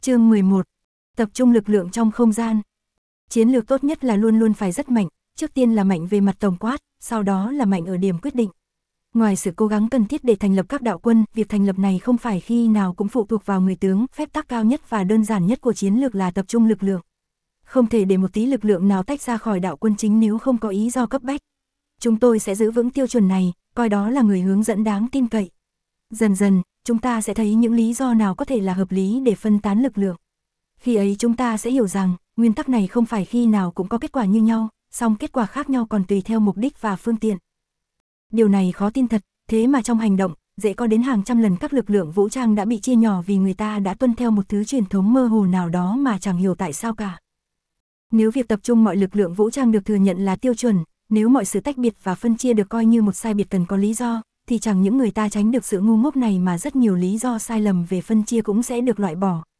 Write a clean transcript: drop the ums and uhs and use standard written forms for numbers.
Chương 11. Tập trung lực lượng trong không gian. Chiến lược tốt nhất là luôn luôn phải rất mạnh, trước tiên là mạnh về mặt tổng quát, sau đó là mạnh ở điểm quyết định. Ngoài sự cố gắng cần thiết để thành lập các đạo quân, việc thành lập này không phải khi nào cũng phụ thuộc vào người tướng, phép tắc cao nhất và đơn giản nhất của chiến lược là tập trung lực lượng. Không thể để một tí lực lượng nào tách ra khỏi đạo quân chính nếu không có ý do cấp bách. Chúng tôi sẽ giữ vững tiêu chuẩn này, coi đó là người hướng dẫn đáng tin cậy. Dần dần, chúng ta sẽ thấy những lý do nào có thể là hợp lý để phân tán lực lượng. Khi ấy chúng ta sẽ hiểu rằng, nguyên tắc này không phải khi nào cũng có kết quả như nhau, song kết quả khác nhau còn tùy theo mục đích và phương tiện. Điều này khó tin thật, thế mà trong hành động, dễ có đến hàng trăm lần các lực lượng vũ trang đã bị chia nhỏ vì người ta đã tuân theo một thứ truyền thống mơ hồ nào đó mà chẳng hiểu tại sao cả. Nếu việc tập trung mọi lực lượng vũ trang được thừa nhận là tiêu chuẩn, nếu mọi sự tách biệt và phân chia được coi như một sai biệt cần có lý do, thì chẳng những người ta tránh được sự ngu ngốc này mà rất nhiều lý do sai lầm về phân chia cũng sẽ được loại bỏ.